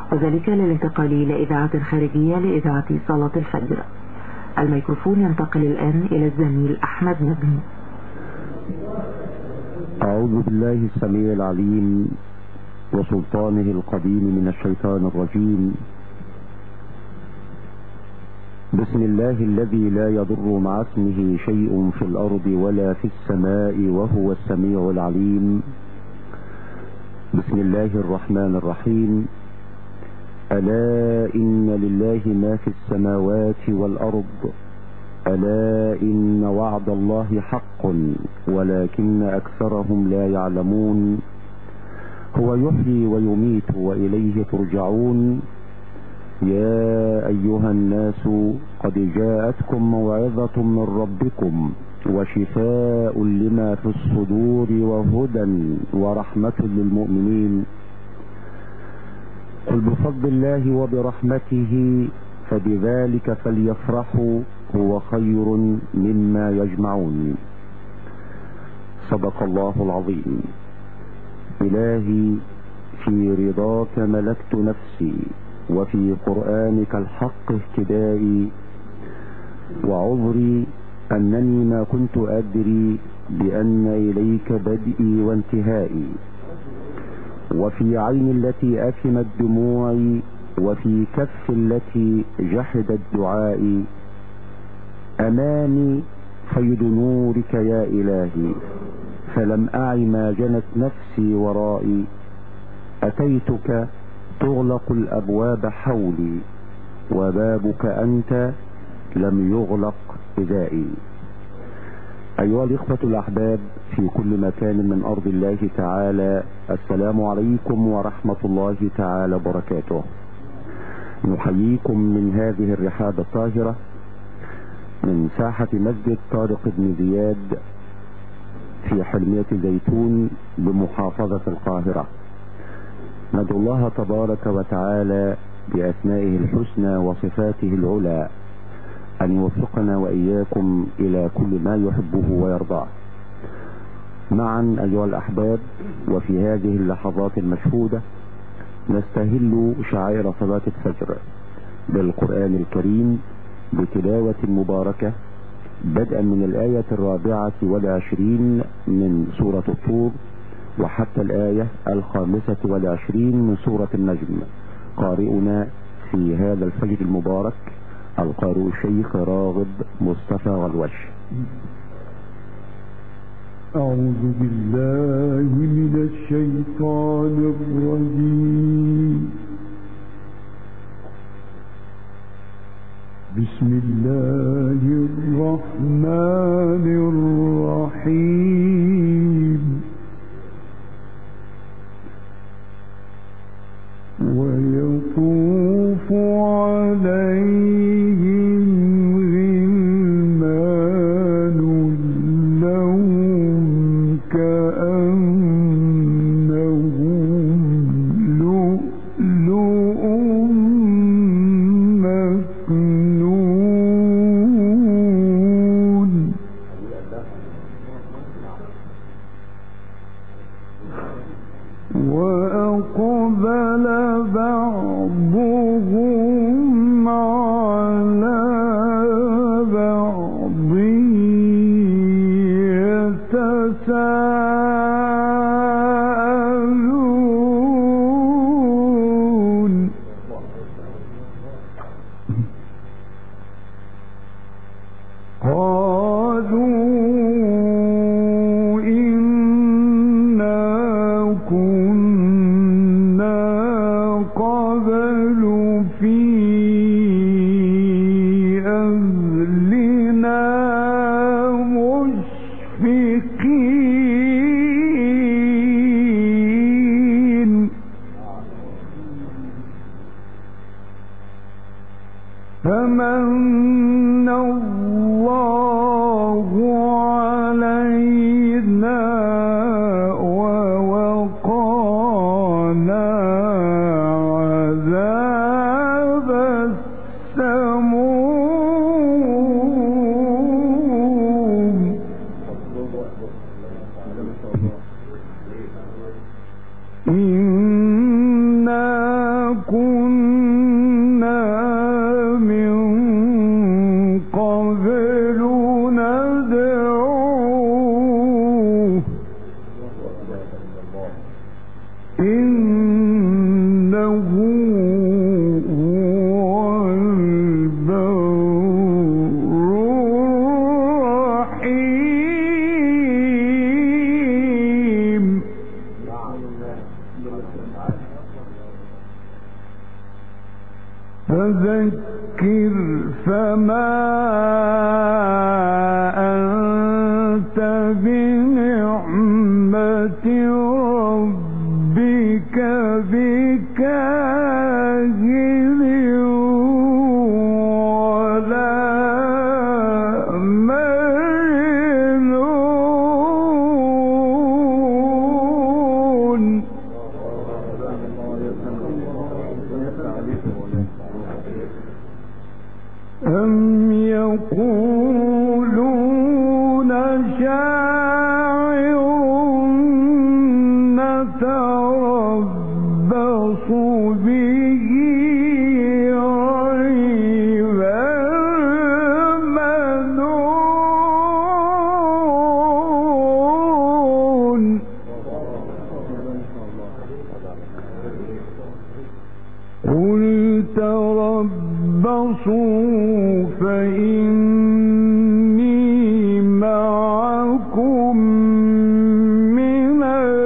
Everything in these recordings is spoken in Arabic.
وذلك للانتقال إلى إذاعة خارجية لإذاعة صلاة الفجر. الميكروفون ينتقل الآن إلى الزميل أحمد نجم. أعوذ بالله السميع العليم وسلطانه القديم من الشيطان الرجيم. بسم الله الذي لا يضر مع اسمه شيء في الأرض ولا في السماء وهو السميع العليم. بسم الله الرحمن الرحيم. ألا إن لله ما في السماوات والأرض، ألا إن وعد الله حق ولكن أكثرهم لا يعلمون. هو يحيي ويميت وإليه ترجعون. يا أيها الناس قد جاءتكم موعظة من ربكم وشفاء لما في الصدور وهدى ورحمة للمؤمنين. قل بفضل الله وبرحمته فبذلك فليفرحوا هو خير مما يجمعون. صدق الله العظيم. إلهي في رضاك ملكت نفسي وفي قرآنك الحق اهتدائي، وعذري أنني ما كنت أدري بأن إليك بدئي وانتهائي، وفي عين التي أثمت دموعي وفي كف التي جحدت دعائي. أمامي فيض نورك يا إلهي، فلم أعي ما جنت نفسي ورائي. أتيتك تغلق الأبواب حولي، وبابك أنت لم يغلق إذائي. أيها الإخوة الأحباب في كل مكان من أرض الله تعالى، السلام عليكم ورحمة الله تعالى وبركاته. نحييكم من هذه الرحاب الطاهرة من ساحة مسجد طارق بن زياد في حلمية زيتون بمحافظة القاهرة. ندعو الله تبارك وتعالى بأسمائه الحسنى وصفاته العلى أن يوفقنا وإياكم إلى كل ما يحبه ويرضاه. معا أيها الأحباب، وفي هذه اللحظات المشهودة نستهل شعائر صلاة الفجر بالقرآن الكريم بتلاوة مباركة بدءا من الآية 24 من سورة الطور وحتى الآية 25 من سورة النجم. قارئنا في هذا الفجر المبارك القارئ الشيخ راغب مصطفى غلوش. أعوذ بالله من الشيطان الرجيم. بسم الله الرحمن الرحيم. ويطوف عليهم غلمان لهم كأنهم لؤلؤ مكنون. وأقبل بعضهم على بعض يتساءلون. قالوا إنا كنا قبل في أهلنا مشفقين. فمن الله علينا ووقانا عذاب السموم. إنا كنا من قبل ندعوه إنه هو البر الرحيم. فذكر فما أنت بنعمة ربك بكاهن ولا مجنون. أم يقولون شاعر نتربص به ريب المنون. قل تربصوا فإني معكم من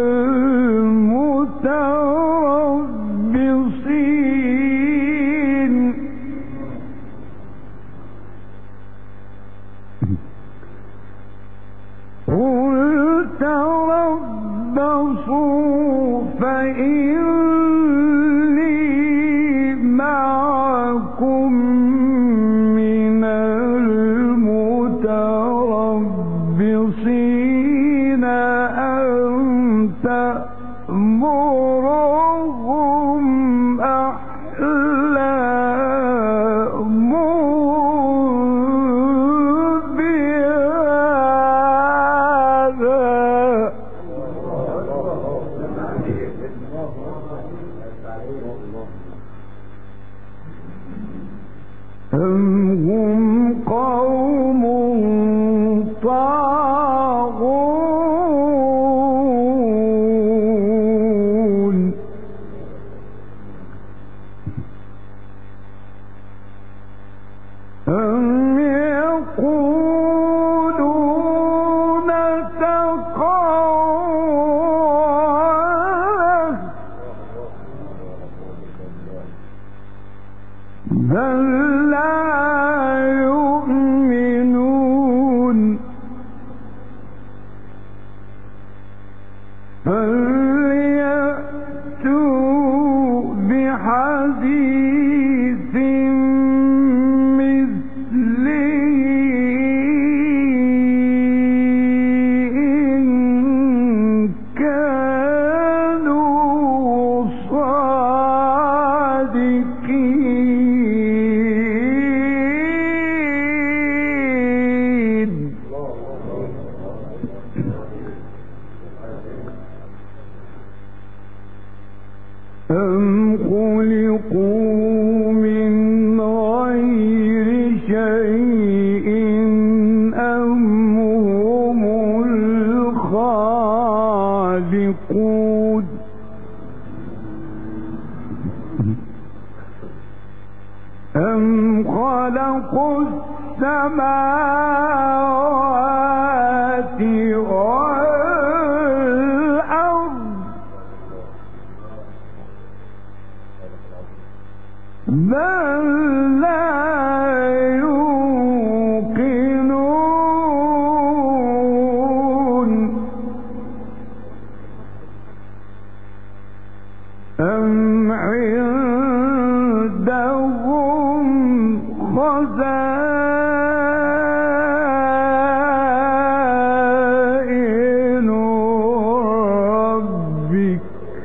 المتربصين. قل تربصوا فإني معكم من المتربصين أم تأمرهم أحلامهم بهذا أم هم قوم طاغون. أم يقولون تقوله بل لا يؤمنون. فليأتوا بحديث مثله إن كانوا صادقين. أم خلقوا من غير شيء أم هم الخالقون. أم خلقوا السماوات والأرض بل لا يوقنون. أم عندهم خزائن ربك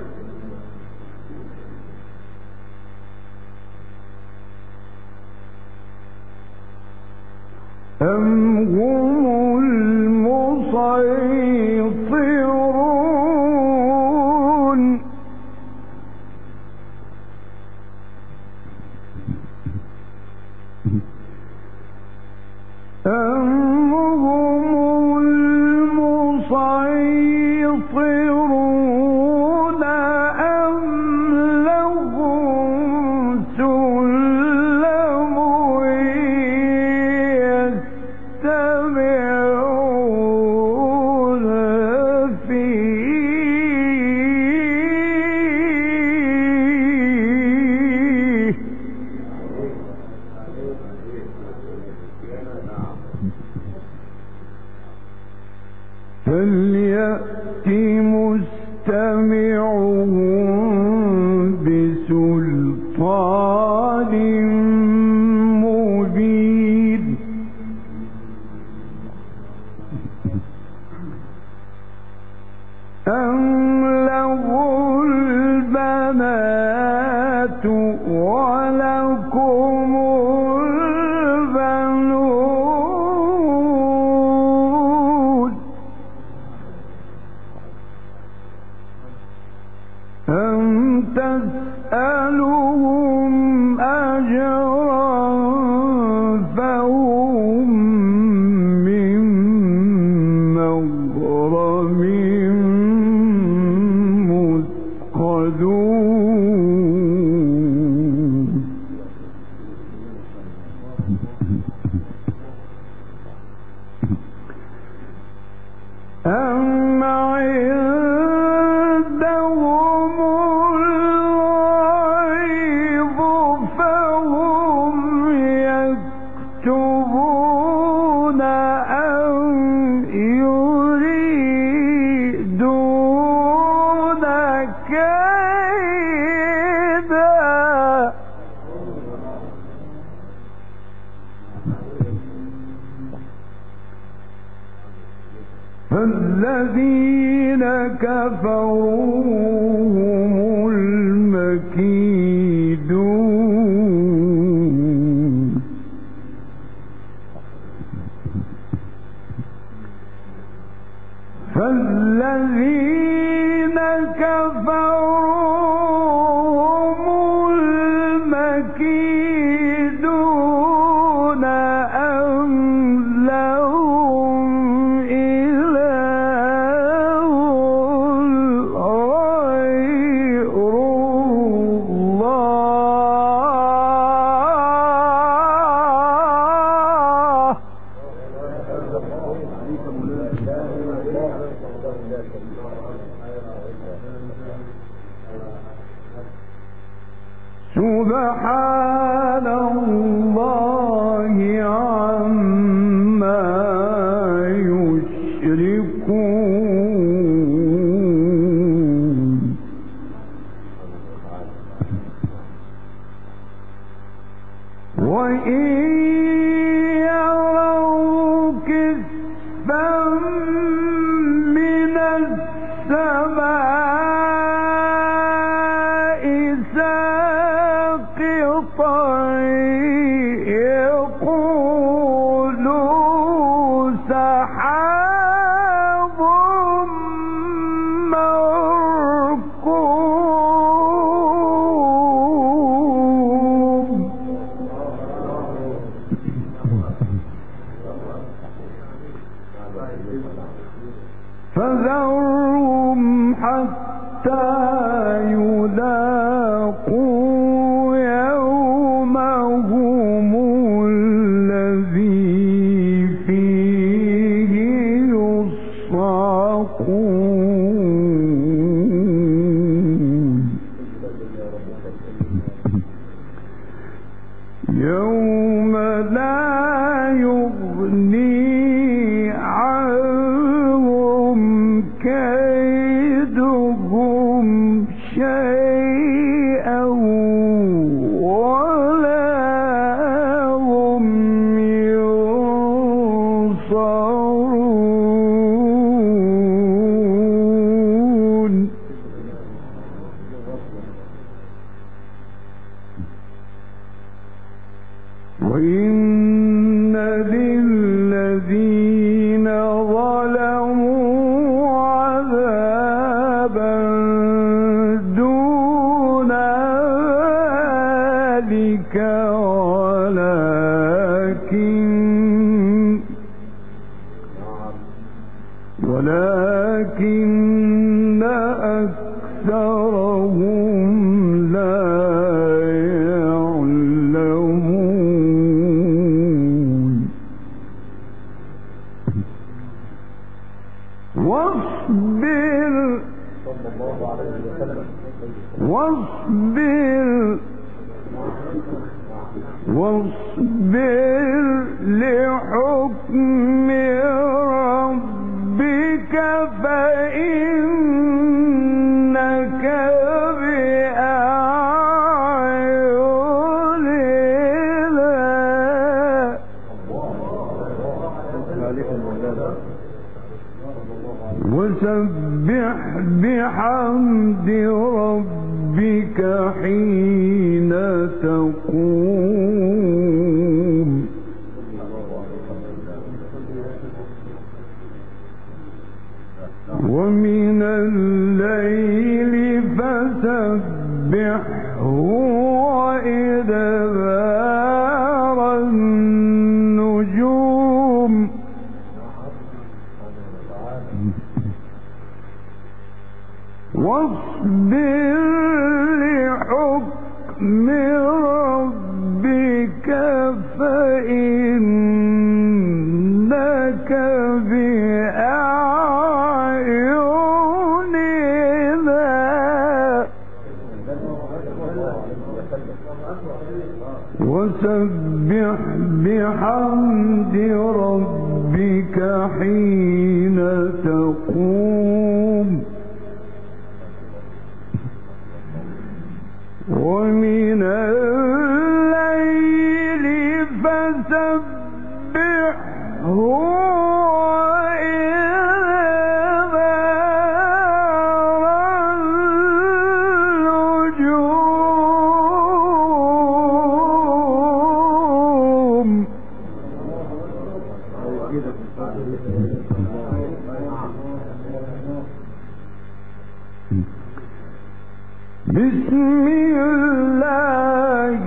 أم هم المسيطرون. سلطان مبين أم له البنات ولكم البنون أم تسألهم أجرا فهم من مغرم مثقلون أم عندهم الغيب فهم يكتبون أم يريدون كيدا فالذين كفروا هم المكيدون فالذين كفروا هم المكيدون أم لهم إله غير الله سبحان الله عما يشركون وإن يروا كسفا من السماء ساقطا يقولوا سحاب مركوم فذرهم حتى يلاقوا يومهم الذي فيه يصعقون يوم لا يغني عنهم كيدهم شيئا ولا هم ينصرون وإن للذين ظلموا عذابا دون ذلك ولكن أكثرهم لا يعلمون واصبر لحكم ربك فإنك بأعيننا وسبح بحمد ربك حين تقوم ومن الليل فسبحه وإدبار النجوم واصبر لحكم ربك فإنك وسبح بحمد ربك حين تقوم ومن الليل فسبحه بسم الله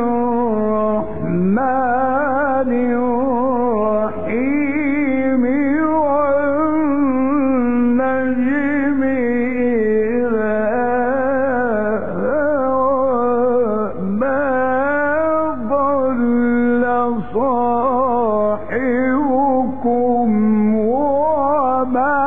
الرحمن الرحيم والنجم إذا ما ضل صاحبكم وما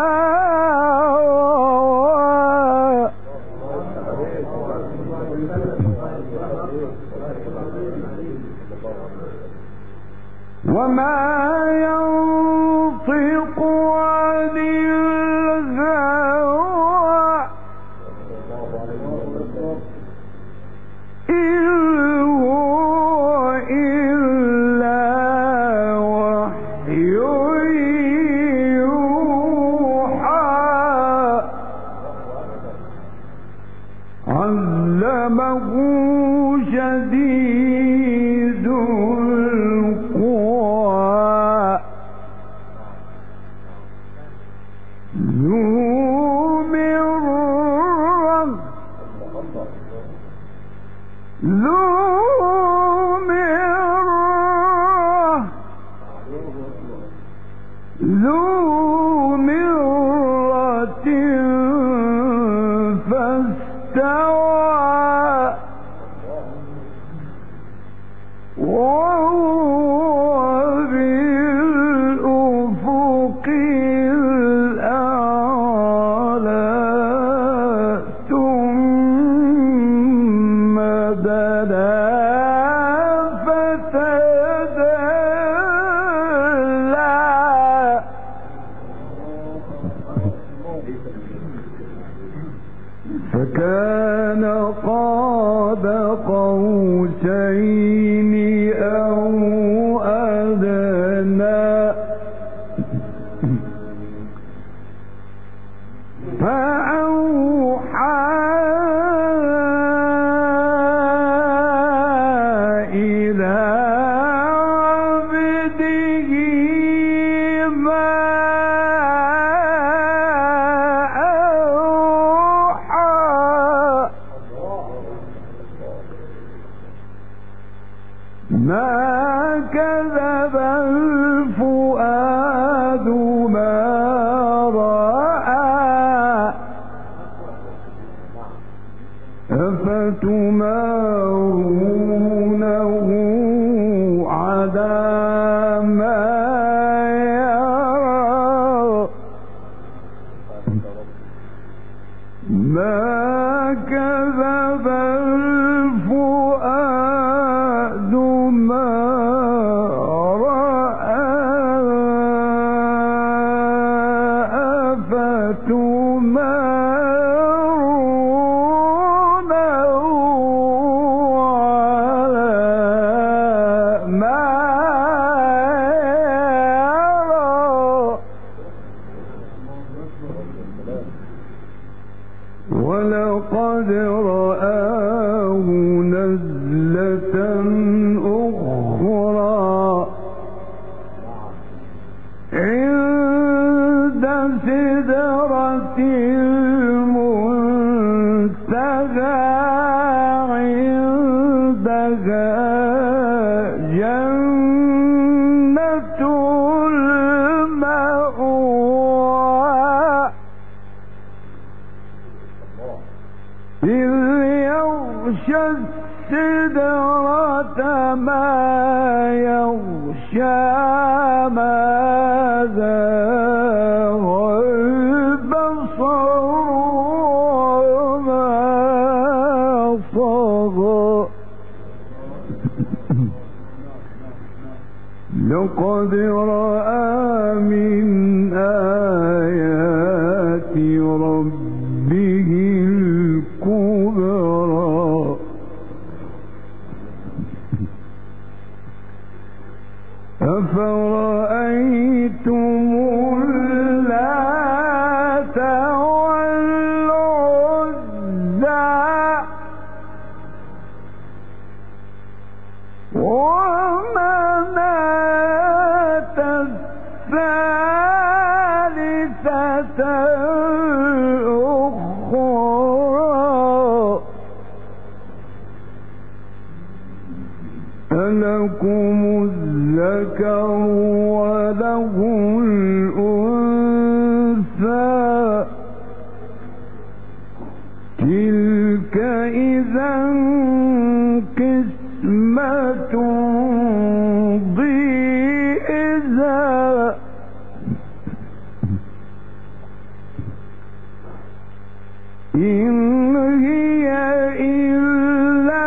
ينطق عن الهوى إن هو إلا وحي يوحى علمه شديد ذو مرة فاستوى وهو بالأفق الأعلى ثم دنا فكان قاب قوسين أو أدنى فأوحى إلى عبده ما كذب الفؤاد ما رأى أفتمارونه على ما يرى ما كذب الفؤاد ما رأى أفتمارونه على لقد رآه نزلة أخرى عند سدرة المنتهى عندها جنة المأوى إذ يغشى السدرة ما يغشى ما زاغ البصر وما طغى لقد رأى من آيات ربه الكبرى أفرأيتم اللات والعزى ومناة الثالثة الأخرى ألكم الذكر وله الأنثى تلك إذا قسمة ضيزى إن هي إلا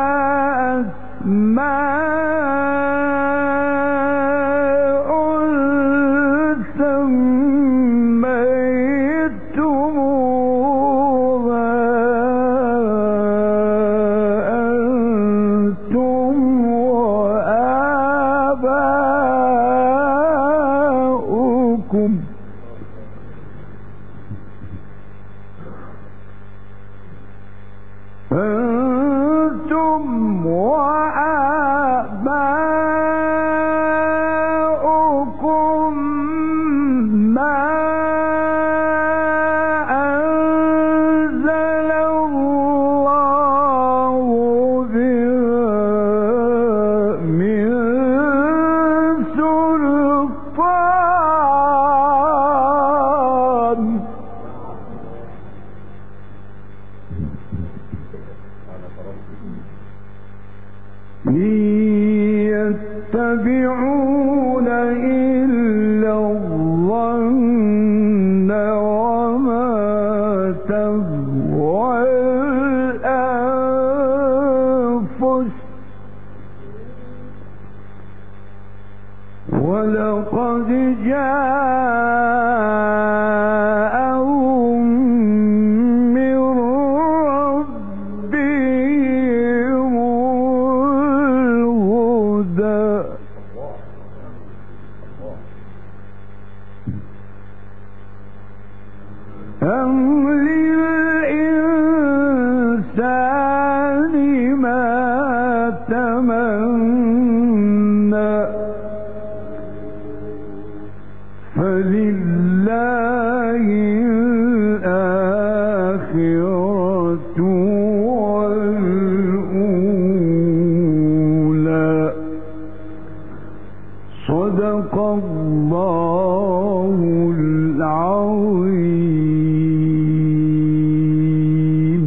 أسماء سميتموها أنتم وآباؤكم ما أنزل الله بها من سلطان يتبعون إلا الظن وما تهوى الأنفس ولقد جاءهم من ربهم الهدى أم للإنسان ما تمنى فلله الآخرة والأولى صدق الله العظيم.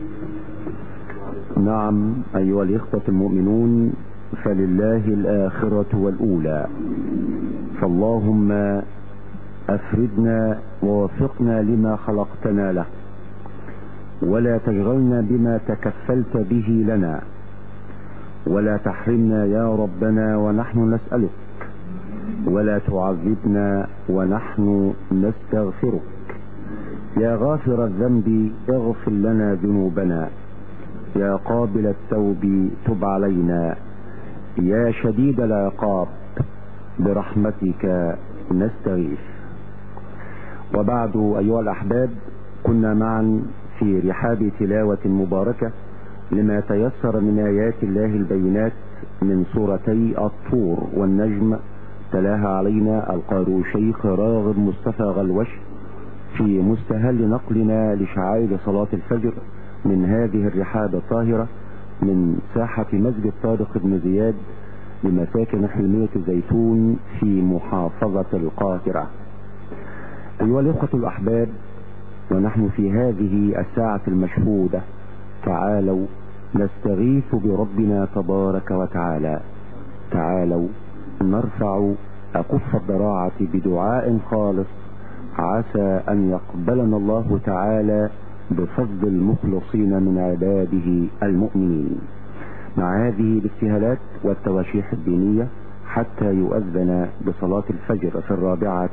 نعم أيها الإخوة المؤمنون، فلله الآخرة والأولى، فاللهم أفردنا ووفقنا لما خلقتنا له، ولا تشغلنا بما تكفلت به لنا، ولا تحرمنا يا ربنا ونحن نسألك، ولا تعذبنا ونحن نستغفرك. يا غافر الذنب اغفر لنا ذنوبنا، يا قابل التوب تب علينا، يا شديد العقاب برحمتك نستغيث. وبعد أيها الأحباب، كنا معا في رحاب تلاوة مباركة لما تيسر من آيات الله البينات من سورتي الطور والنجم، تلاها علينا القارئ الشيخ راغب مصطفى غلوش في مستهل نقلنا لشعائر صلاة الفجر من هذه الرحاب الطاهرة من ساحة مسجد طارق بن زياد لمساكن حلمية الزيتون في محافظة القاهرة. أيها الأخوة الأحباب، ونحن في هذه الساعة المشهودة تعالوا نستغيث بربنا تبارك وتعالى. تعالوا نرفع أكف الضراعة بدعاء خالص عسى أن يقبلنا الله تعالى بفضل المخلصين من عباده المؤمنين. مع هذه الابتهالات والتواشيح الدينية حتى يؤذن بصلاة الفجر في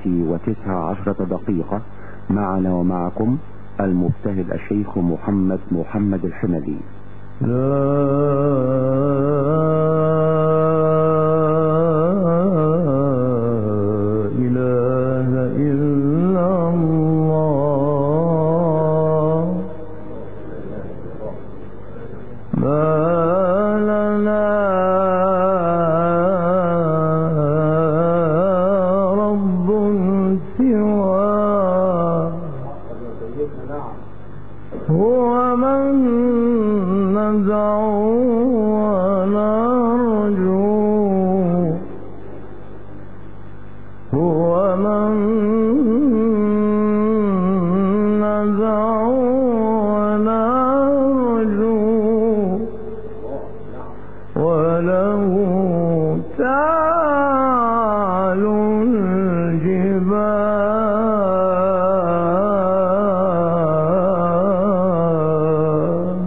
14:19 معنا ومعكم المبتهل الشيخ محمد الحمدي. لا إله إلا الله، ما لنا رب سواه، هو من ندعو ونرجو، هو من ندعو ونرجو، وله تعالو الجبال.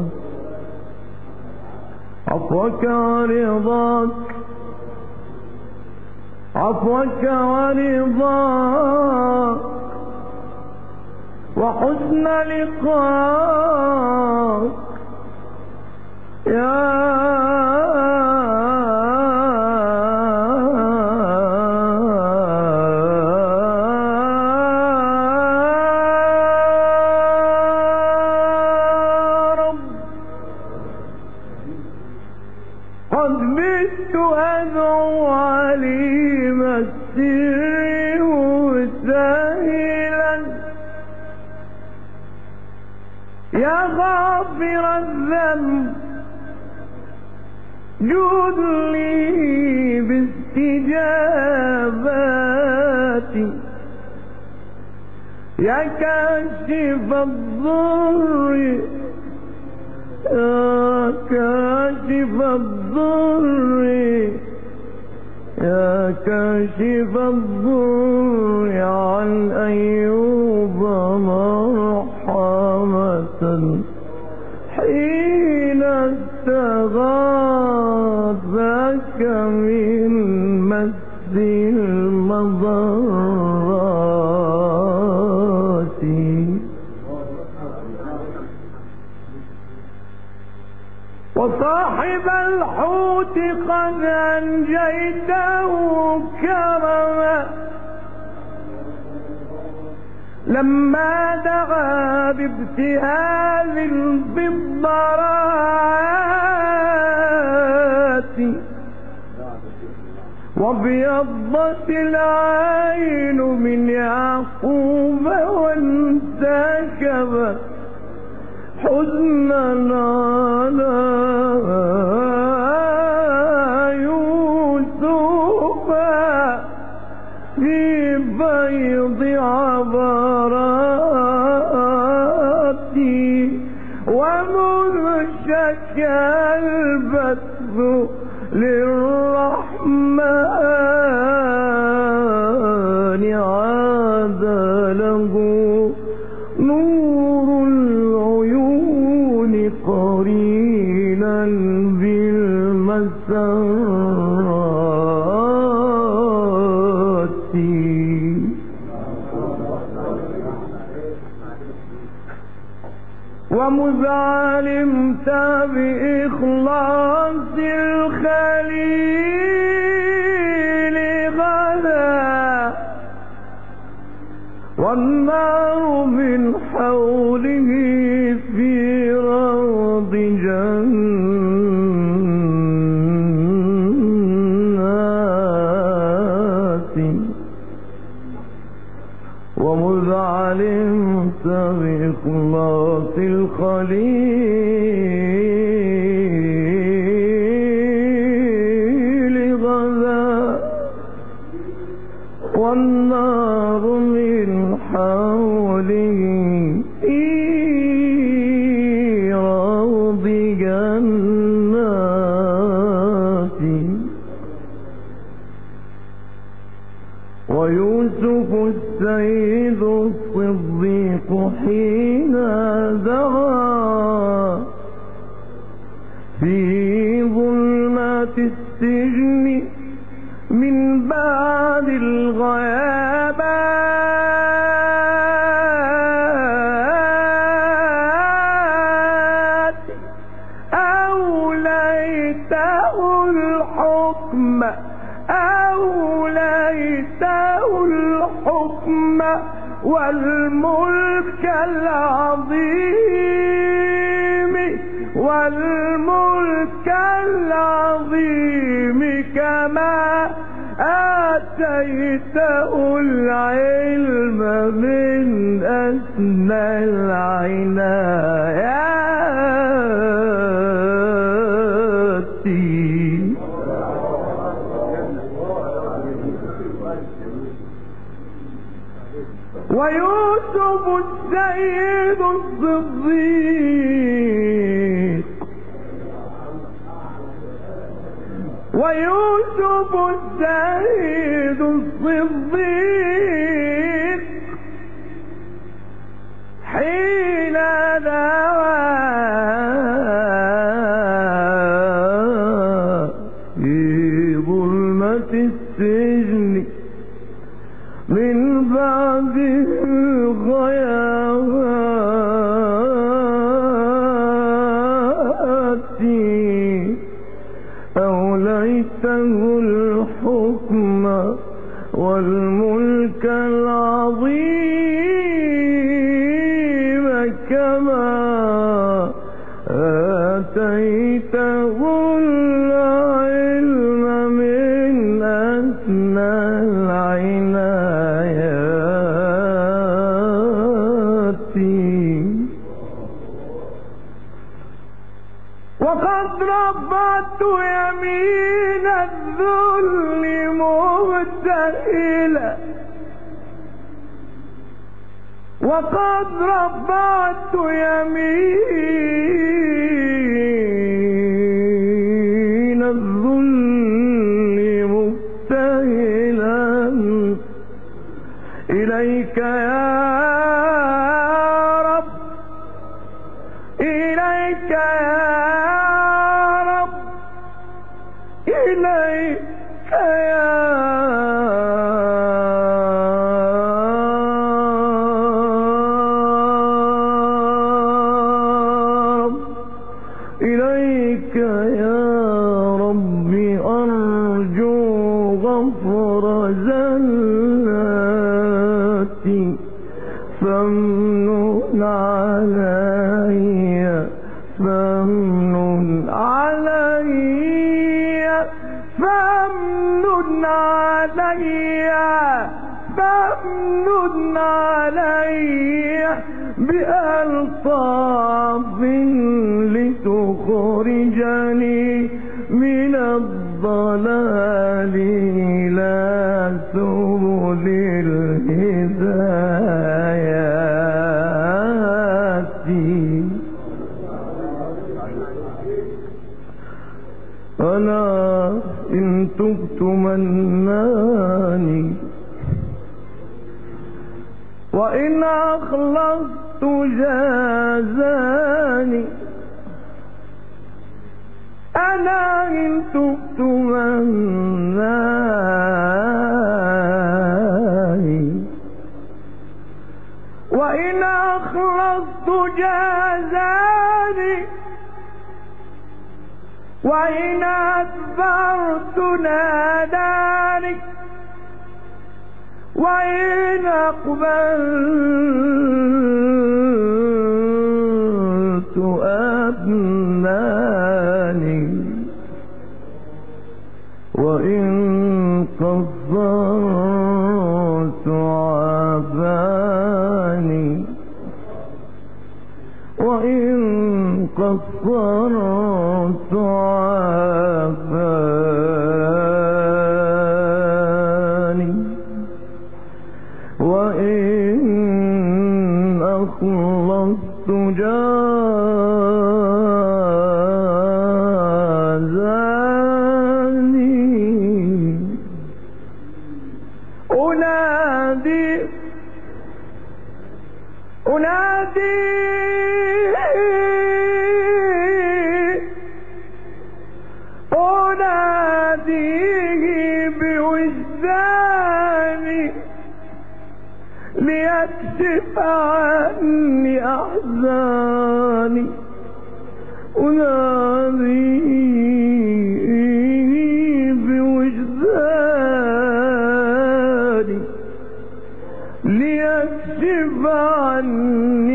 عفوك ورضاك، عفوك ورضاك، وحسن لقاك يا قد بت أدعو عليم السر مسهلا، يا غافر الذنب جود لي باستجاباتي، يا كاشف الضر، يا كاشف الضر، يا كاشف الضر عن أيوب مرحمة حين استغاثك من مس المضرات. وصاحب الحوت قد أنجيته كرما لما دعا بابتهال بالضراعات، وابيضت العين من يعقوب وانسكبت حزنا على يوسف في بيض عبراتي، ومذ شكى البث للرحمن عاد له نور العيون قرينا بالمسرات. ومذ علمت بإخلاص الخليل غدا، والنار من حوله في السيد الصديق حين دعا في ظلمات السجن من بعد الغيابات أوليته الحكم والملك العظيم كما آتيته العلم من أسنى العنايات ويوسف السيد الصديق حين دعا في ظلمة السجن من بعد الغيابات أوليته الحكم والملك العظيم كما آتيته العلم من أسنى العنايات وقد رفعت يمين الذل مبتهلا وقد رفعت يمين الذل مبتهلا إليك يا رب إليك يا رب إليك يا رب إليك يا رب أرجو غفر زلاتي فامنن علي فامنن علي فامنن علي فامنن علي بألطاف لتخرجني من الضلال إلى سبل الهدايات أنا إن تبت مناني وإن أخلصت جازاني أنا إن تبت مناني وإن أخلصت جازاني وإن أدبرت ناداني وإن أقبلت أبناني وإن قصرت عافاني وإن قصرت عافاني وإن أخلصت جازاني أنادي أناديه بوجداني ليكشف عني أحزاني أناديه بوجداني ليكشف عني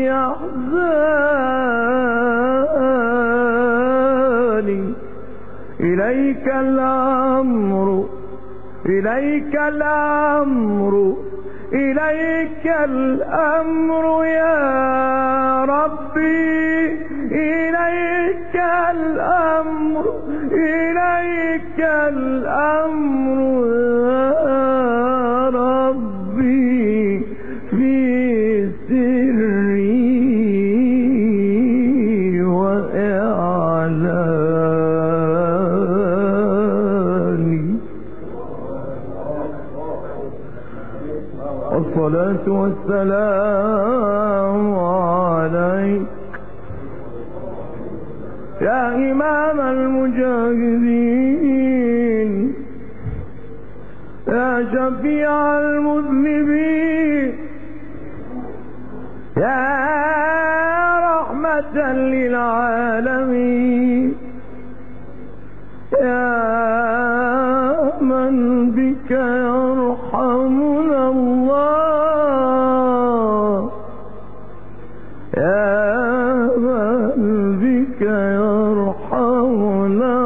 أحزاني إليك الأمر إليك الأمر إليك الأمر يا ربي إليك الأمر إليك الأمر يا ربي في سري وإعلاني. الصلاة والسلام عليك يا إمام المجاهدين يا شفيع المذنبين يا رحمة للعالمين يا من بك يرحمنا الله يا من بك يرحمنا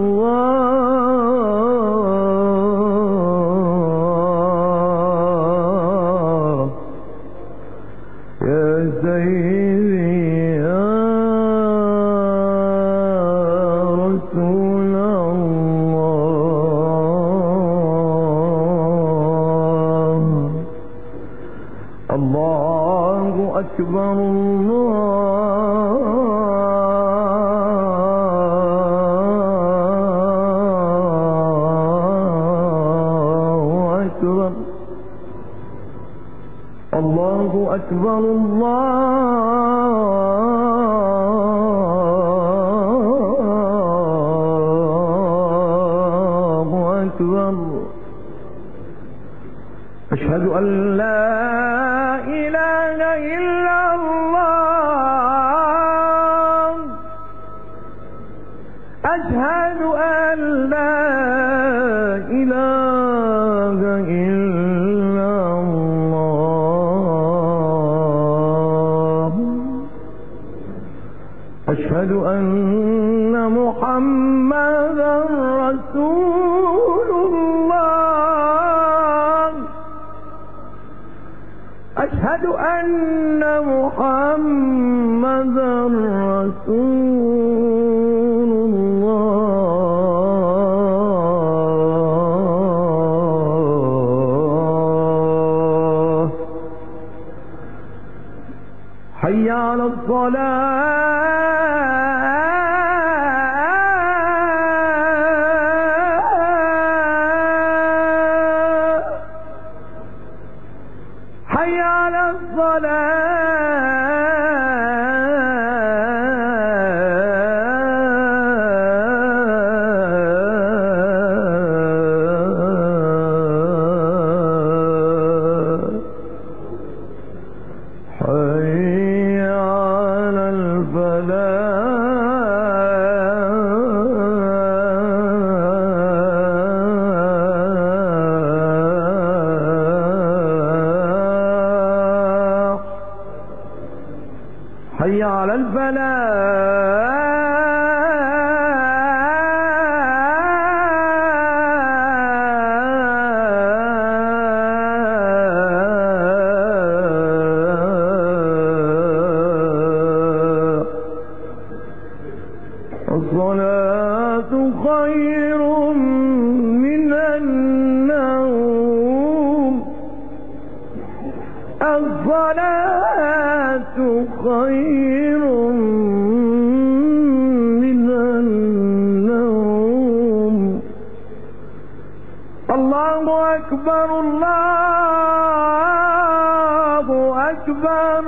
الله يا سيدي يا رسول الله. الله أكبر الله أكبر الله أكبر الله أكبر. أشهد أن لا إله إلا الله أشهد أن لا إله إلا الله أشهد أن محمدا رسول الله أشهد أن محمدا رسول الله. حي على الصلاة حي على الصلاة حي على الفلاح حي على الفلاح. الصلاة خير من النوم الصلاة خير من النوم. الله أكبر الله أكبر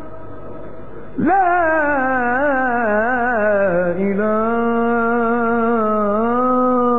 لا إله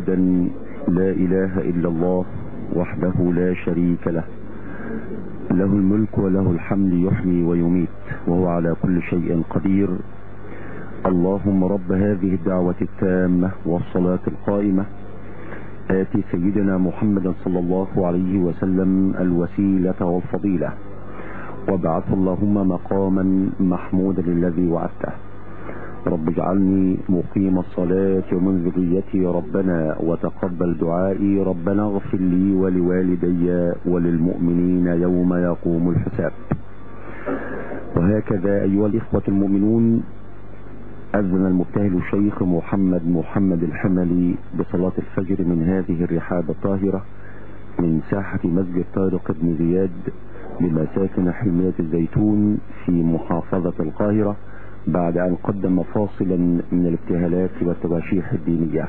أبدا لا إله إلا الله وحده لا شريك له، له الملك وله الحمد يحيي ويميت وهو على كل شيء قدير. اللهم رب هذه الدعوة التامة والصلاة القائمة آتي سيدنا محمد صلى الله عليه وسلم الوسيلة والفضيلة، وابعث اللهم مقاما محمودا الذي وعدته. رب اجعلني مقيم الصلاة ومن ذريتي ربنا وتقبل دعائي، ربنا اغفر لي ولوالدي وللمؤمنين يوم يقوم الحساب. وهكذا أيها الإخوة المؤمنون، أذن المبتهل الشيخ محمد الحملي بصلاة الفجر من هذه الرحاب الطاهرة من ساحة مسجد طارق بن زياد بمساكن حلمية الزيتون في محافظة القاهرة، بعد أن قدم فاصلا من الابتهالات والتواشيح الدينية.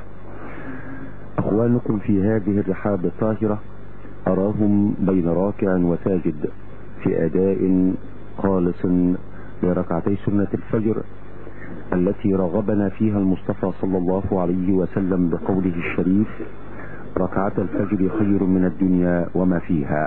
أخوانكم في هذه الرحاب الطاهرة أراهم بين راكع وساجد في أداء خالص لركعتي سنة الفجر التي رغبنا فيها المصطفى صلى الله عليه وسلم بقوله الشريف: ركعة الفجر خير من الدنيا وما فيها.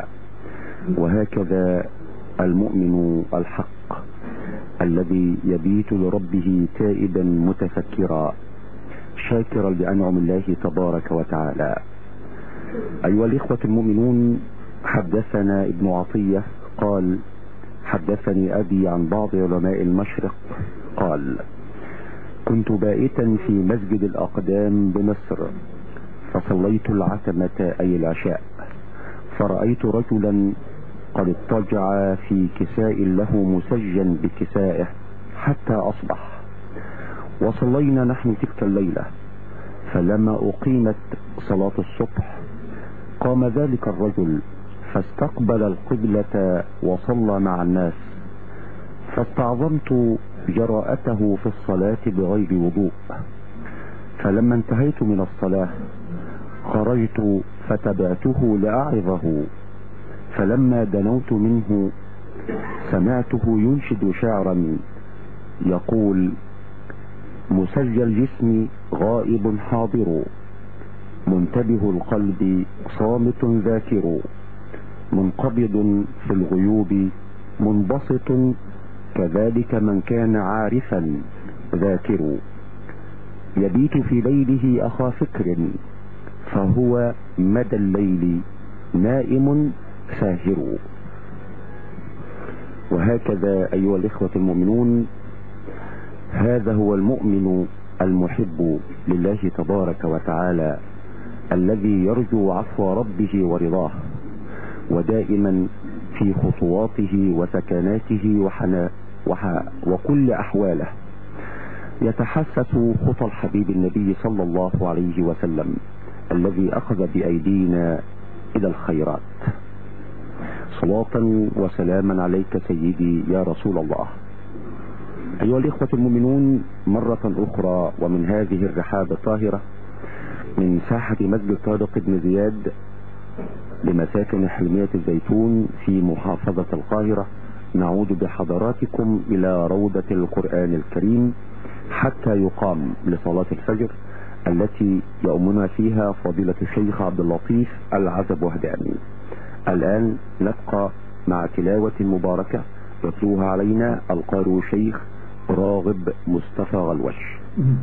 وهكذا المؤمن الحق الذي يبيت لربه تائبا متفكرا شاكرا لأنعم الله تبارك وتعالى. أيها الإخوة المؤمنون، حدثنا ابن عطية قال: حدثني أبي عن بعض علماء المشرق قال: كنت بائتا في مسجد الأقدام بمصر، فصليت العتمة أي العشاء، فرأيت رجلا قد اضطجع في كساء له مسجا بكسائه حتى أصبح، وصلينا نحن تلك الليلة. فلما أقيمت صلاة الصبح قام ذلك الرجل فاستقبل القبلة وصلى مع الناس، فاستعظمت جراءته في الصلاة بغير وضوء. فلما انتهيت من الصلاة خرجت فتبعته لأعظه، فلما دنوت منه سمعته ينشد شعرا يقول: مسجى الجسم غائب حاضر، منتبه القلب صامت ذاكر، منقبض في الغيوب منبسط، كذلك من كان عارفا ذاكر، يبيت في ليله أخا فكر، فهو مدى الليل نائم ساهر. وهكذا أيها الإخوة المؤمنون، هذا هو المؤمن المحب لله تبارك وتعالى الذي يرجو عفو ربه ورضاه، ودائما في خطواته وسكناته وكل أحواله يتحسس خطى الحبيب النبي صلى الله عليه وسلم الذي أخذ بأيدينا إلى الخيرات. صلاة وسلاما عليك سيدي يا رسول الله. أيها الإخوة المؤمنون، مرة أخرى ومن هذه الرحاب الطاهرة من ساحة مسجد طارق بن زياد بمساكن حلمية الزيتون في محافظة القاهرة، نعود بحضراتكم إلى روضة القرآن الكريم حتى يقام لصلاة الفجر التي يؤمنا فيها فضيلة الشيخ عبد اللطيف العزب وهداني. الآن نبقى مع تلاوة مباركة يتلوها علينا القارئ الشيخ راغب مصطفى غلوش.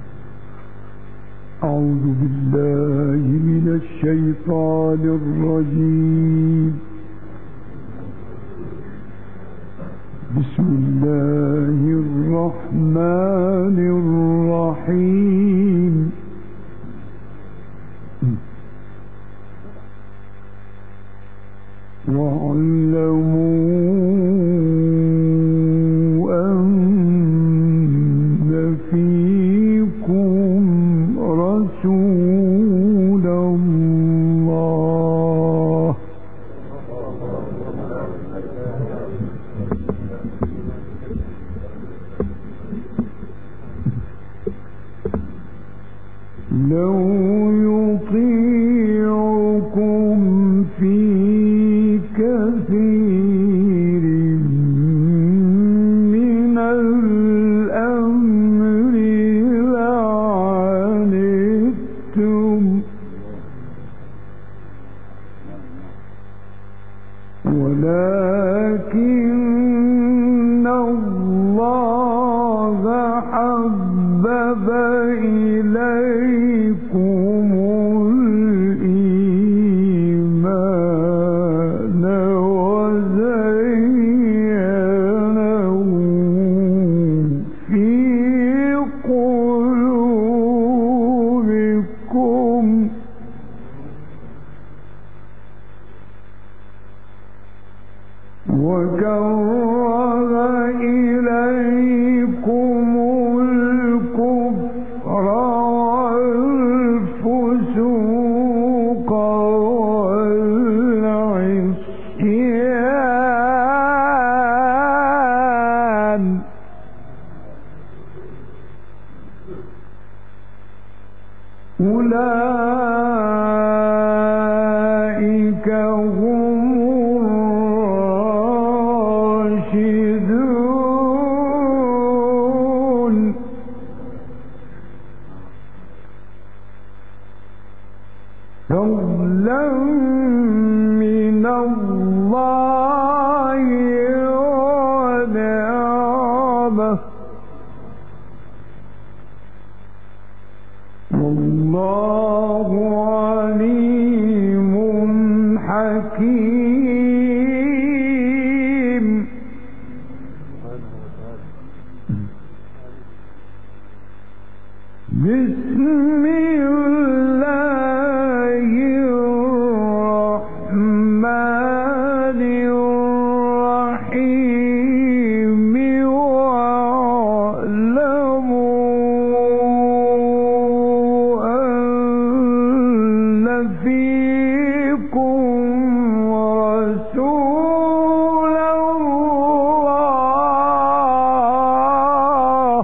أعوذ بالله من الشيطان الرجيم. بسم الله الرحمن الرحيم. واعلموا أن فيكم رسول الله لو يطيعكم في كثير ولكن الله حبب إليكم الإيمان وزينه في قلوبكم وكره إليكم الكفر والفسوق والعصيان أولئك هم الراشدون فضلا من الله ونعمه والله عليم حكيم. بسم الله الرحمن الرحيم واعلموا أن فيكم رسول الله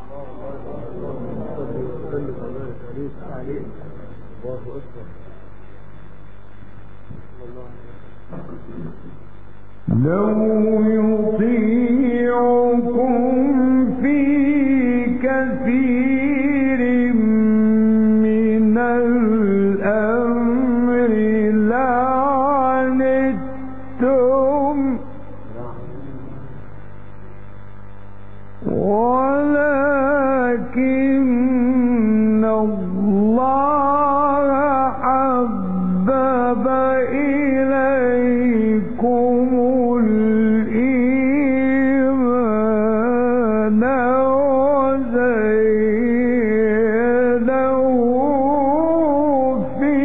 لو يطيعكم في كثير من الأمر لعنتم ولكن الله حبب إليكم الإيمان وزينه في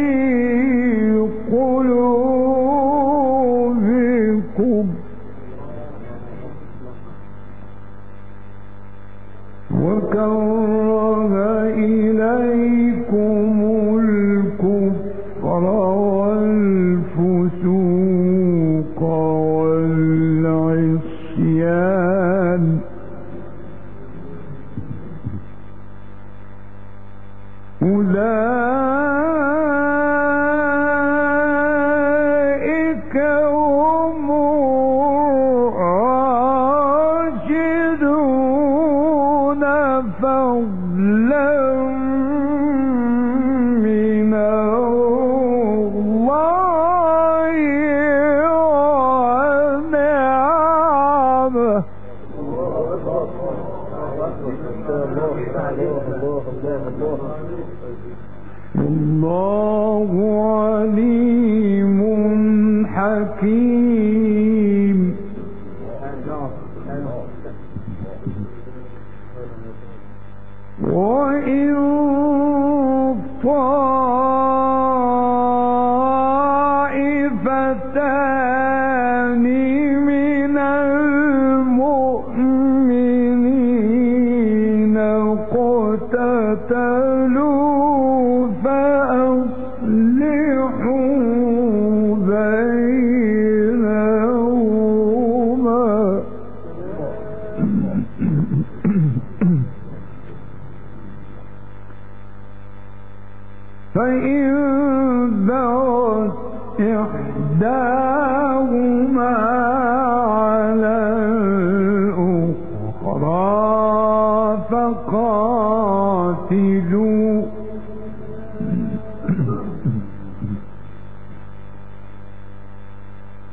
قلوبكم وكره إليكم الكفر والفسوق والعصيان أولئك هم الراشدون فضلا من الله ونعمه والله عليم حكيم. وإن طائفتان من المؤمنين اقتتلوا فأصلحوا بينهما فإن بغت إحداهما على الأخرى فقاتلوا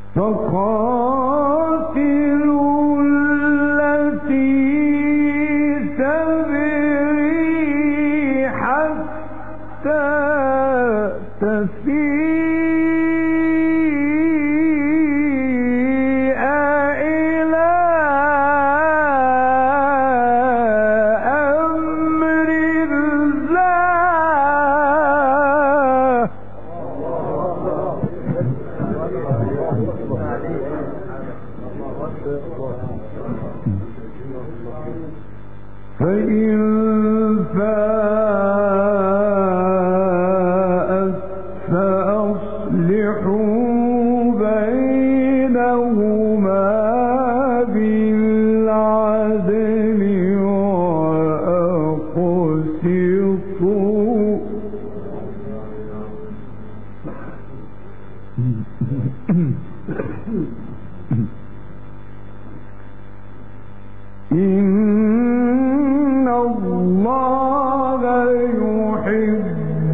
فقاتلوا التي تبغي حتى تفيء إلى أمر الله. فإن فاءت فأصلحوا بينهما بالعدل وأقسطوا إن الله يحب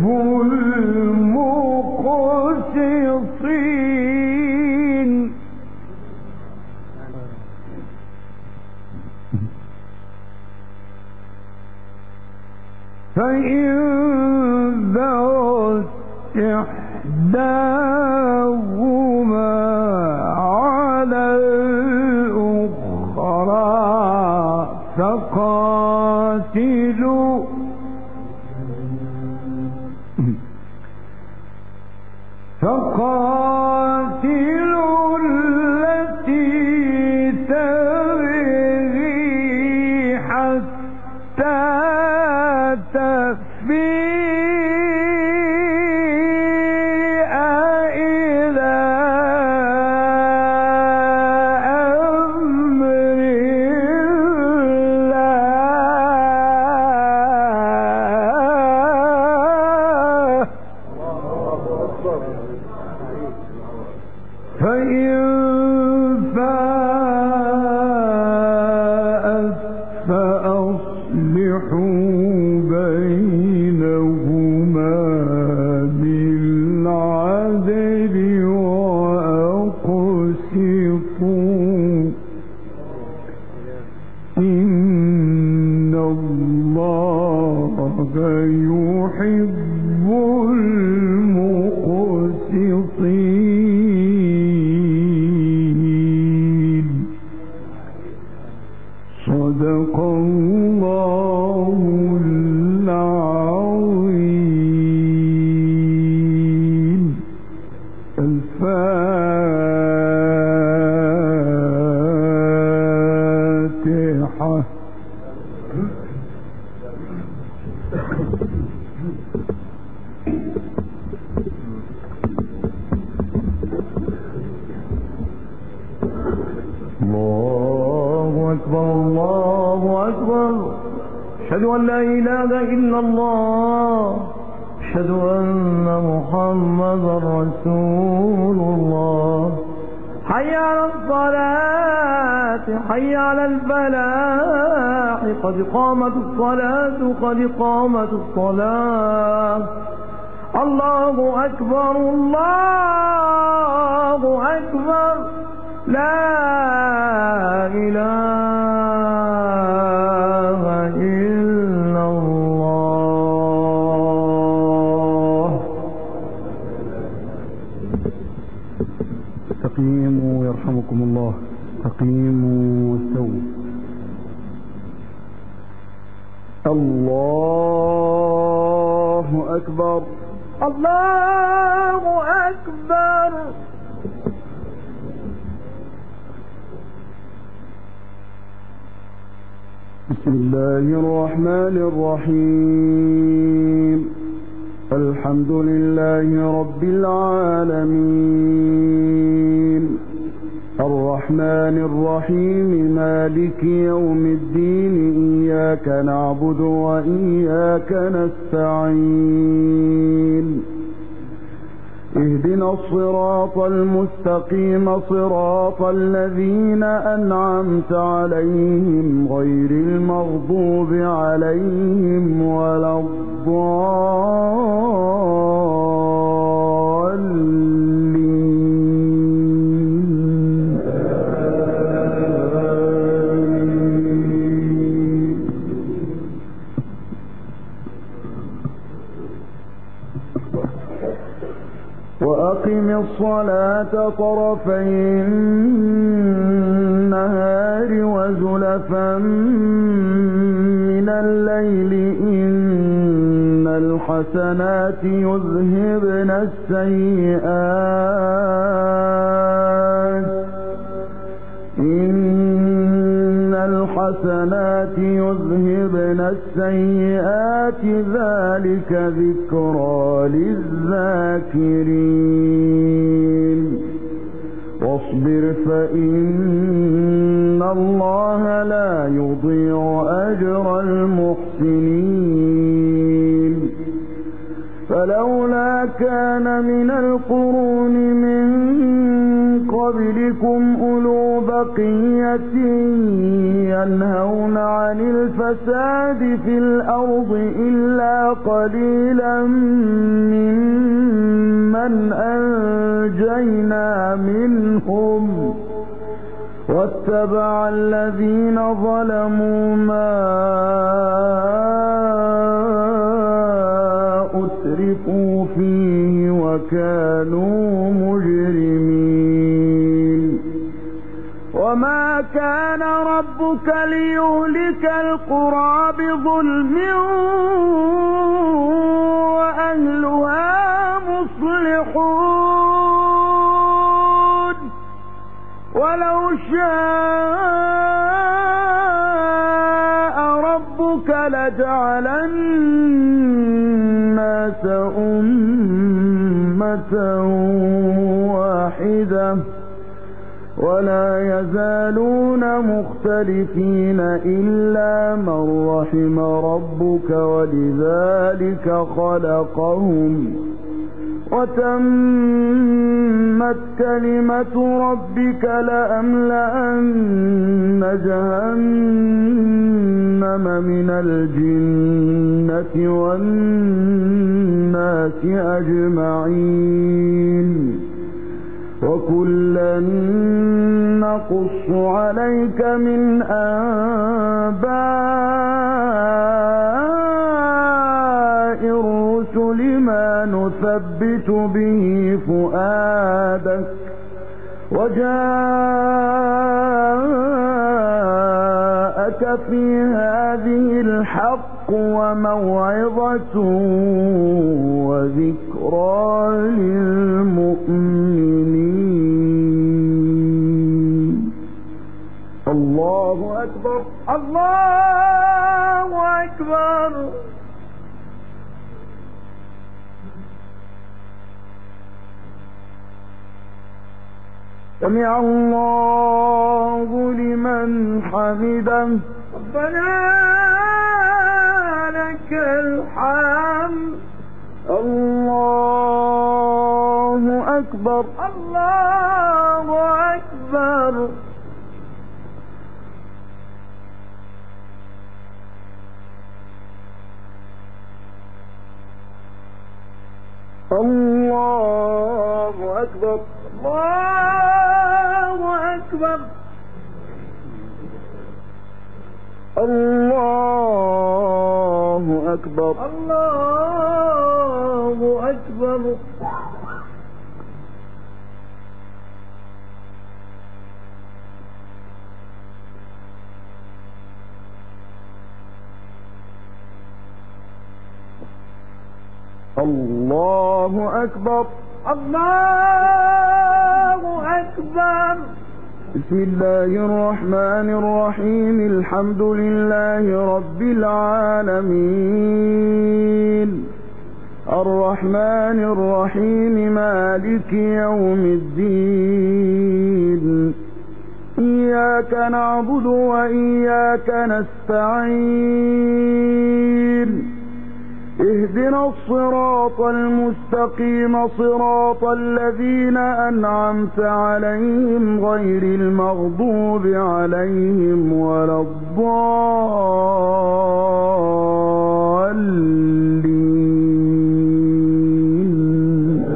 المقسطين. فإن بغت إحداهما على الأخرى فقاتلوا التي تبغي حتى تفيء إلى أمر الله. فإن فاءت فأصلحوا بينهما بالعدل وأقسطوا إن الله يحب المقسطين. صدق الله العظيم. الفاتحة. الله أكبر الله أكبر. أشهد أن لا إله إلا الله. أشهد أن محمدا رسول الله. حي على الصلاة حي على الفلاح قد قامت الصلاة قد قامت الصلاة. الله أكبر الله أكبر. لا إله إلا الله. استقيموا يرحمكم الله. استقيموا واستووا. الله أكبر الله أكبر. بسم الله الرحمن الرحيم. الحمد لله رب العالمين الرحمن الرحيم مالك يوم الدين. إياك نعبد وإياك نستعين. اهدنا الصراط المستقيم صراط الذين أنعمت عليهم غير المغضوب عليهم ولا الضالين. الصلاة طرفي النهار وزلفا من الليل إن الحسنات يذهبن السيئات ذلك ذكرى للذاكرين واصبر فإن الله لا يضيع أجر المحسنين فلولا كان من القرون من قبلكم أولو بقية ينهون عن الفساد في الأرض إلا قليلا ممن أنجينا منهم واتبع الذين ظلموا ما أترفوا فيه وكانوا مجرمين وما كان ربك ليهلك القرى بظلم وأهلها مصلحون ولو شاء ربك لجعل الناس أمة واحدة ولا يزالون مختلفين إلا من رحم ربك ولذلك خلقهم وتمت كلمة ربك لأملأن جهنم من الجنة والناس أجمعين وكلا نقص عليك من أنباء الرسل ما نثبت به فؤادك وجاءك في هذه الحق وموعظة وذكرى للمؤمنين الله أكبر الله أكبر سمع الله لمن حمده ربنا لك الحمد الله أكبر الله أكبر الله أكبر الله أكبر الله أكبر الله أكبر الله أكبر الله أكبر بسم الله الرحمن الرحيم الحمد لله رب العالمين الرحمن الرحيم مالك يوم الدين إياك نعبد وإياك نستعين اهدنا الصراط المستقيم صراط الذين أنعمت عليهم غير المغضوب عليهم ولا الضالين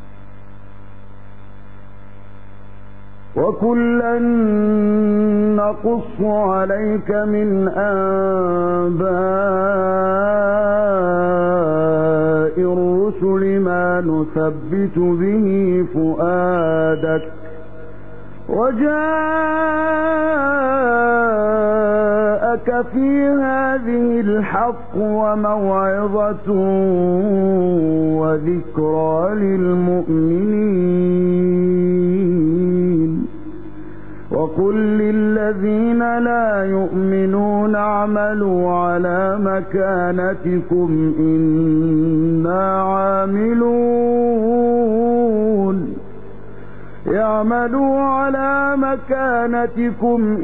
وكلا نقص عليك من أنباء الرسل ما نثبت به فؤادك وجاءك في هذه الحق وموعظة وذكرى للمؤمنين وقل للذين لا يؤمنون اعملوا على مكانتكم إنا عاملون اعملوا على مكانتكم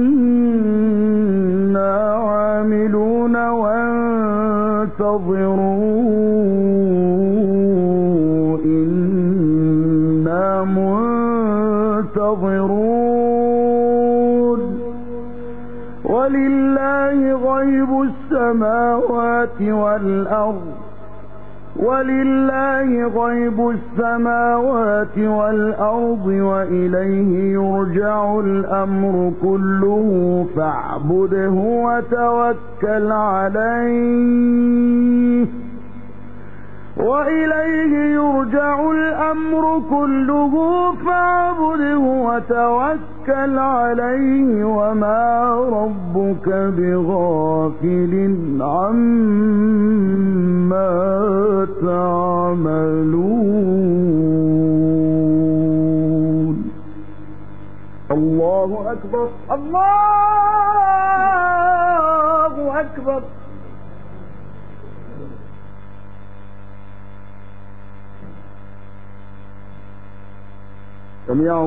إنا عاملون وانتظروا إنا منتظرون ولله غيب السماوات والأرض وإليه يرجع الأمر كله فاعبده وتوكل عليه وما ربك بغافل عما تعملون. الله أكبر الله أكبر. سمع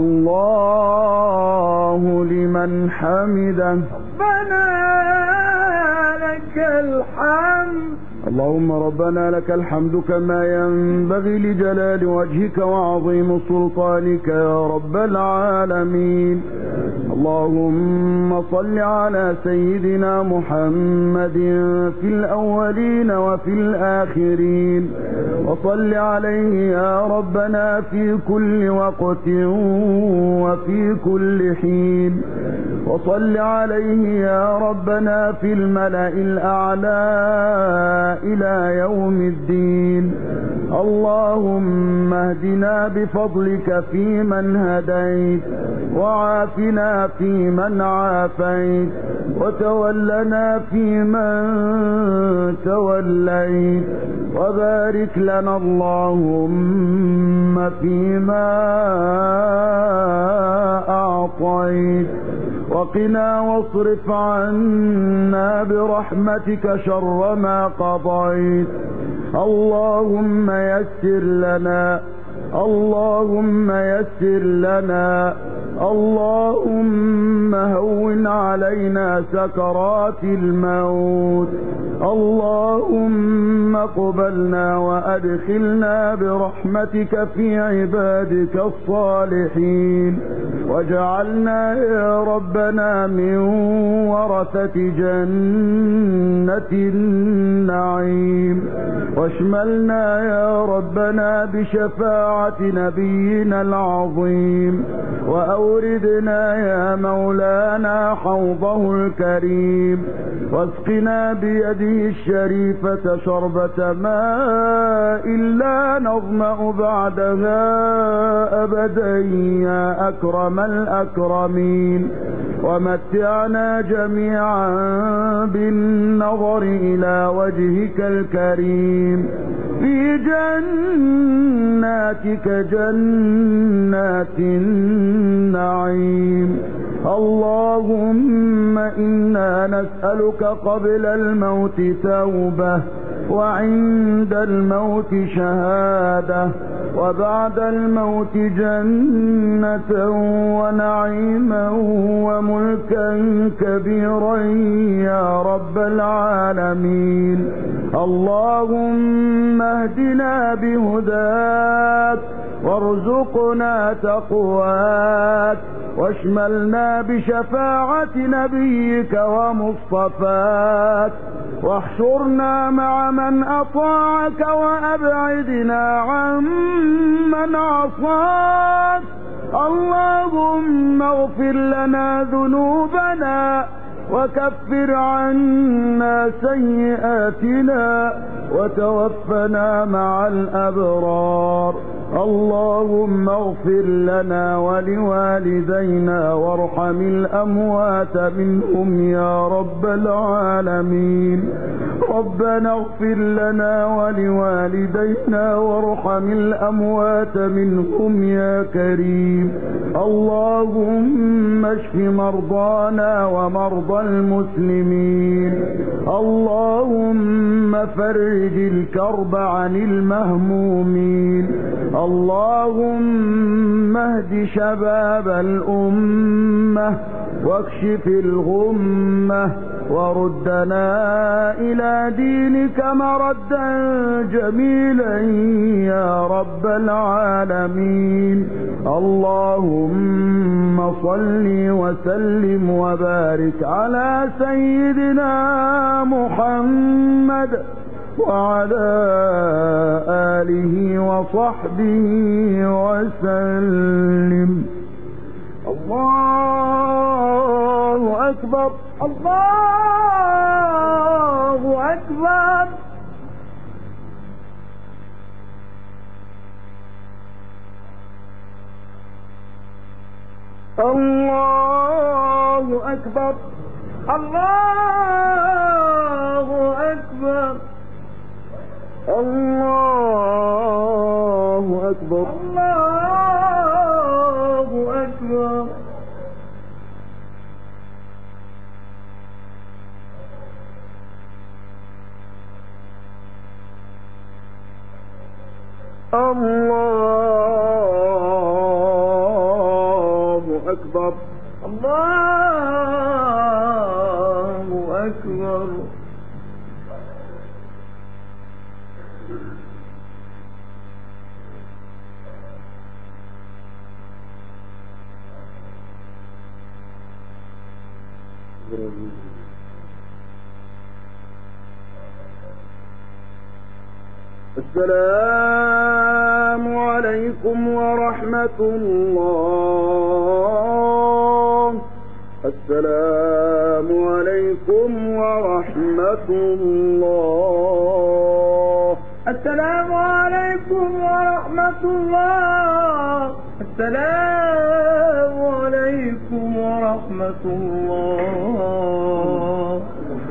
الله لمن حمده. ربنا لك الحمد. اللهم ربنا لك الحمد كما ينبغي لجلال وجهك وعظيم سلطانك يا رب العالمين. اللهم صل على سيدنا محمد في الأولين وفي الآخرين وصل عليه يا ربنا في كل وقت وفي كل حين وصل عليه يا ربنا في الملأ الأعلى إلى يوم الدين. اللهم اهدنا بفضلك فيمن هديت وعافنا فيمن عافيت وتولنا فيمن توليت وبارك لنا اللهم فيما أعطيت وقنا واصرف عنا برحمتك شر ما قضيت. اللهم يسر لنا اللهم يسر لنا اللهم هون علينا سكرات الموت. اللهم اقبلنا وأدخلنا برحمتك في عبادك الصالحين واجعلنا يا ربنا من ورثة جنة النعيم واشملنا يا ربنا بشفاعة نبينا العظيم وأوردنا يا مولانا حوضه الكريم واسقنا بيده الشريفة شربة ماء لا نظمأ بعدها أبدا يا أكرم الأكرمين. ومتعنا جميعا بالنظر إلى وجهك الكريم في جناتك جنات النعيم. اللهم إنا نسألك قبل الموت توبة وعند الموت شهادة وبعد الموت جنة ونعيما وملكا كبيرا يا رب العالمين. اللهم اهدنا بهداك وارزقنا تقواك واشملنا بشفاعة نبيك ومصطفاك واحشرنا مع من أطاعك وأبعدنا عن من عصاك اللهم اغفر لنا ذنوبنا وكفر عنا سيئاتنا وتوفنا مع الأبرار. اللهم اغفر لنا ولوالدينا وارحم الأموات منهم يا رب العالمين. ربنا اغفر لنا ولوالدينا وارحم الأموات منهم يا كريم. اللهم اشف مرضانا ومرضى المسلمين. اللهم فرج الكرب عن المهمومين. اللهم اهد شباب الأمة واكشف الغمة وردنا إلى دينك مردا جميلا يا رب العالمين. اللهم صل وسلم وبارك على سيدنا محمد وعلى آله وصحبه وسلم. الله أكبر الله أكبر. الله أكبر الله أكبر الله أكبر الله أكبر. الله أكبر الله أكبر. السلام عليكم ورحمة الله. السلام عليكم ورحمة الله. السلام عليكم ورحمة الله. السلام عليكم ورحمة الله.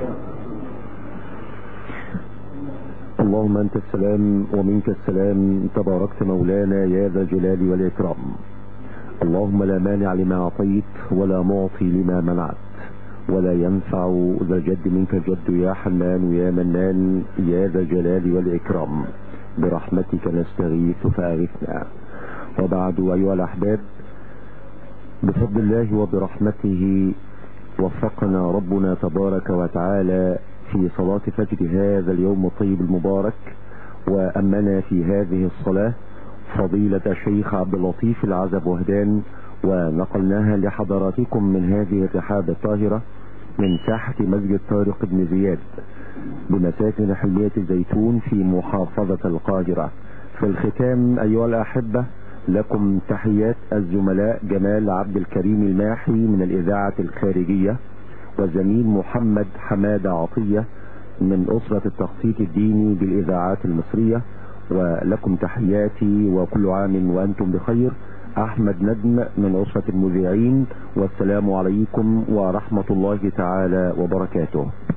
اللهم أنت السلام ومنك السلام، تباركت مولانا يا ذا الجلال والإكرام. اللهم لا مانع لما أعطيت ولا معطي لما منعت ولا ينفع ذا الجد منك الجد يا حنان يا منان يا ذا الجلال والإكرام، برحمتك نستغيث فأغثنا. وبعد أيها الأحباب، بفضل الله وبرحمته وفقنا ربنا تبارك وتعالى في صلاة فجر هذا اليوم الطيب المبارك، وأمنا في هذه الصلاة فضيلة الشيخ عبد اللطيف العزب وهدان، ونقلناها لحضراتكم من هذه الرحاب الطاهرة من ساحة مسجد طارق بن زياد بمساكن حلية الزيتون في محافظة القاهرة. في الختام أيها الأحبة، لكم تحيات الزملاء جمال عبد الكريم الماحي من الإذاعة الخارجية، والزميل محمد حمادة عطية من أسرة التخطيط الديني بالإذاعات المصرية. ولكم تحياتي وكل عام وأنتم بخير، أحمد ندم من أسرة المذيعين، والسلام عليكم ورحمة الله تعالى وبركاته.